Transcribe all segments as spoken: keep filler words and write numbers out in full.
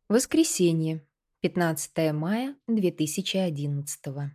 Воскресенье, пятнадцатое мая две тысячи одиннадцатого.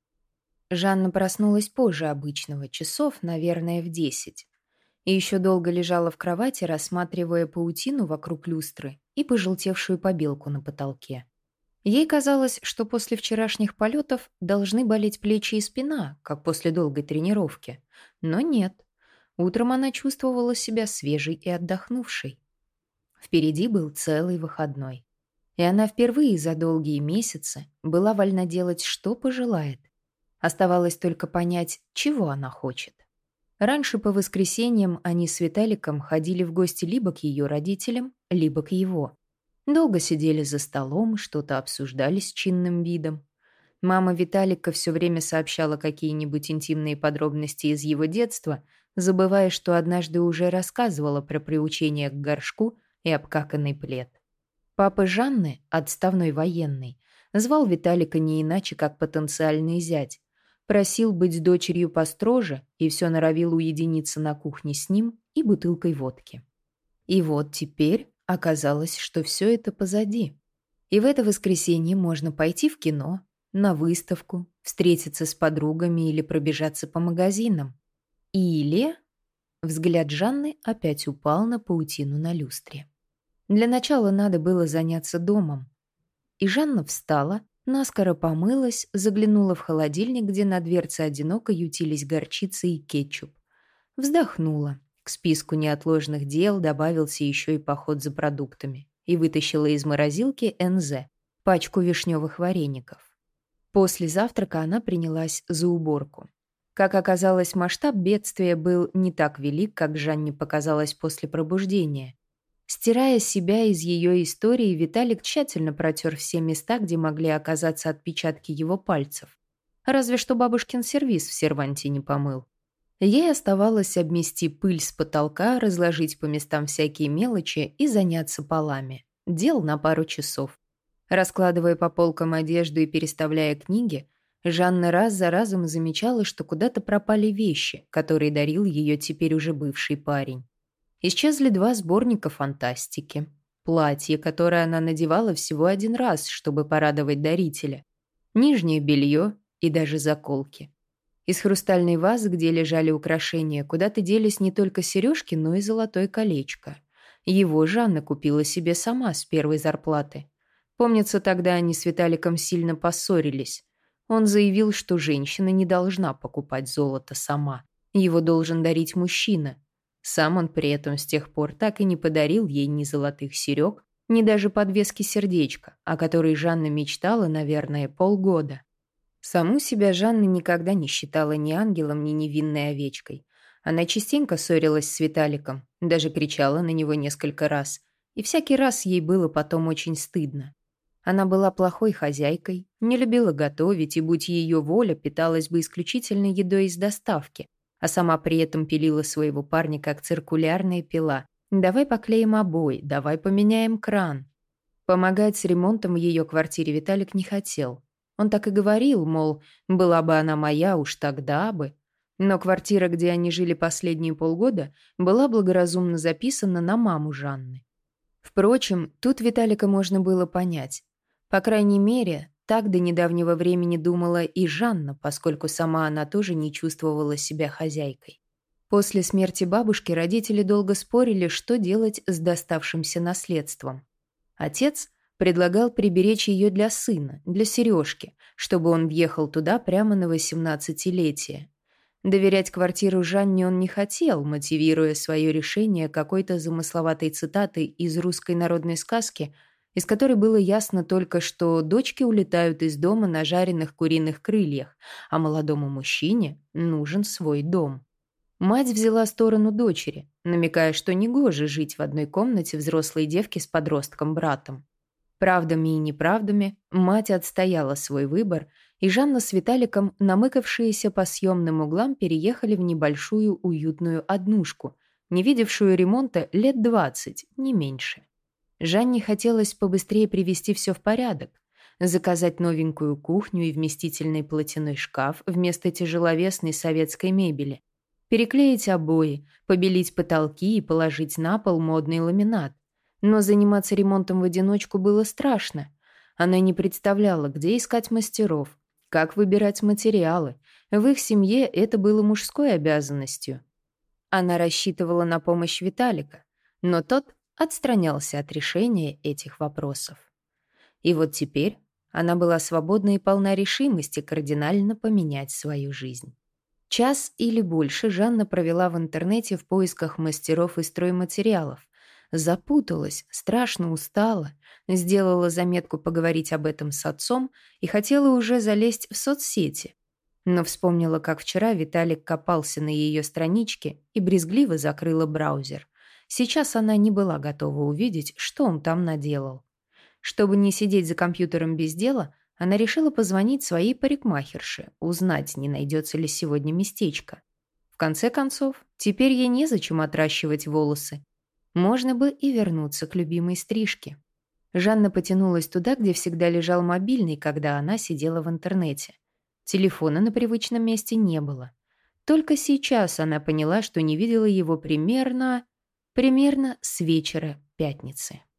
Жанна проснулась позже обычного, часов, наверное, в десять. И еще долго лежала в кровати, рассматривая паутину вокруг люстры и пожелтевшую побелку на потолке. Ей казалось, что после вчерашних полетов должны болеть плечи и спина, как после долгой тренировки. Но нет. Утром она чувствовала себя свежей и отдохнувшей. Впереди был целый выходной. И она впервые за долгие месяцы была вольна делать, что пожелает. Оставалось только понять, чего она хочет. Раньше по воскресеньям они с Виталиком ходили в гости либо к ее родителям, либо к его. Долго сидели за столом, что-то обсуждали с чинным видом. Мама Виталика все время сообщала какие-нибудь интимные подробности из его детства, забывая, что однажды уже рассказывала про приучение к горшку и обкаканный плед. Папа Жанны, отставной военный, звал Виталика не иначе, как потенциальный зять. Просил быть с дочерью построже и все норовил уединиться на кухне с ним и бутылкой водки. И вот теперь оказалось, что все это позади. И в это воскресенье можно пойти в кино, на выставку, встретиться с подругами или пробежаться по магазинам. Или... Взгляд Жанны опять упал на паутину на люстре. Для начала надо было заняться домом. И Жанна встала, наскоро помылась, заглянула в холодильник, где на дверце одиноко ютились горчица и кетчуп. Вздохнула. К списку неотложных дел добавился еще и поход за продуктами. И вытащила из морозилки эн зэ, пачку вишневых вареников. После завтрака она принялась за уборку. Как оказалось, масштаб бедствия был не так велик, как Жанне показалось после пробуждения. Стирая себя из ее истории, Виталик тщательно протер все места, где могли оказаться отпечатки его пальцев. Разве что бабушкин сервиз в серванте не помыл. Ей оставалось обмести пыль с потолка, разложить по местам всякие мелочи и заняться полами. Дел на пару часов. Раскладывая по полкам одежду и переставляя книги, Жанна раз за разом замечала, что куда-то пропали вещи, которые дарил ее теперь уже бывший парень. Исчезли два сборника фантастики, платье, которое она надевала всего один раз, чтобы порадовать дарителя, нижнее белье и даже заколки. Из хрустальной вазы, где лежали украшения, куда-то делись не только сережки, но и золотое колечко. Его Жанна купила себе сама с первой зарплаты. Помнится, тогда они с Виталиком сильно поссорились. Он заявил, что женщина не должна покупать золото сама. Его должен дарить мужчина. Сам он при этом с тех пор так и не подарил ей ни золотых серег, ни даже подвески сердечка, о которой Жанна мечтала, наверное, полгода. Саму себя Жанна никогда не считала ни ангелом, ни невинной овечкой. Она частенько ссорилась с Виталиком, даже кричала на него несколько раз. И всякий раз ей было потом очень стыдно. Она была плохой хозяйкой, не любила готовить и, будь ее воля, питалась бы исключительно едой из доставки, а сама при этом пилила своего парня как циркулярная пила. «Давай поклеим обои, давай поменяем кран». Помогать с ремонтом в ее квартире Виталик не хотел. Он так и говорил, мол, была бы она моя, уж тогда бы. Но квартира, где они жили последние полгода, была благоразумно записана на маму Жанны. Впрочем, тут Виталика можно было понять. По крайней мере, так до недавнего времени думала и Жанна, поскольку сама она тоже не чувствовала себя хозяйкой. После смерти бабушки родители долго спорили, что делать с доставшимся наследством. Отец предлагал приберечь ее для сына, для Сережки, чтобы он въехал туда прямо на восемнадцатилетие. Доверять квартиру Жанне он не хотел, мотивируя свое решение какой-то замысловатой цитатой из русской народной сказки, из которой было ясно только, что дочки улетают из дома на жареных куриных крыльях, а молодому мужчине нужен свой дом. Мать взяла сторону дочери, намекая, что негоже жить в одной комнате взрослой девки с подростком-братом. Правдами и неправдами мать отстояла свой выбор, и Жанна с Виталиком, намыкавшиеся по съемным углам, переехали в небольшую уютную однушку, не видевшую ремонта лет двадцать, не меньше. Жанне хотелось побыстрее привести все в порядок, заказать новенькую кухню и вместительный платяной шкаф вместо тяжеловесной советской мебели, переклеить обои, побелить потолки и положить на пол модный ламинат. Но заниматься ремонтом в одиночку было страшно. Она не представляла, где искать мастеров, как выбирать материалы. В их семье это было мужской обязанностью. Она рассчитывала на помощь Виталика, но тот отстранялся от решения этих вопросов. И вот теперь она была свободна и полна решимости кардинально поменять свою жизнь. Час или больше Жанна провела в интернете в поисках мастеров и стройматериалов. Запуталась, страшно устала, сделала заметку поговорить об этом с отцом и хотела уже залезть в соцсети. Но вспомнила, как вчера Виталик копался на ее страничке и брезгливо закрыла браузер. Сейчас она не была готова увидеть, что он там наделал. Чтобы не сидеть за компьютером без дела, она решила позвонить своей парикмахерше, узнать, не найдется ли сегодня местечко. В конце концов, теперь ей незачем отращивать волосы. Можно бы и вернуться к любимой стрижке. Жанна потянулась туда, где всегда лежал мобильный, когда она сидела в интернете. Телефона на привычном месте не было. Только сейчас она поняла, что не видела его примерно... примерно с вечера пятницы.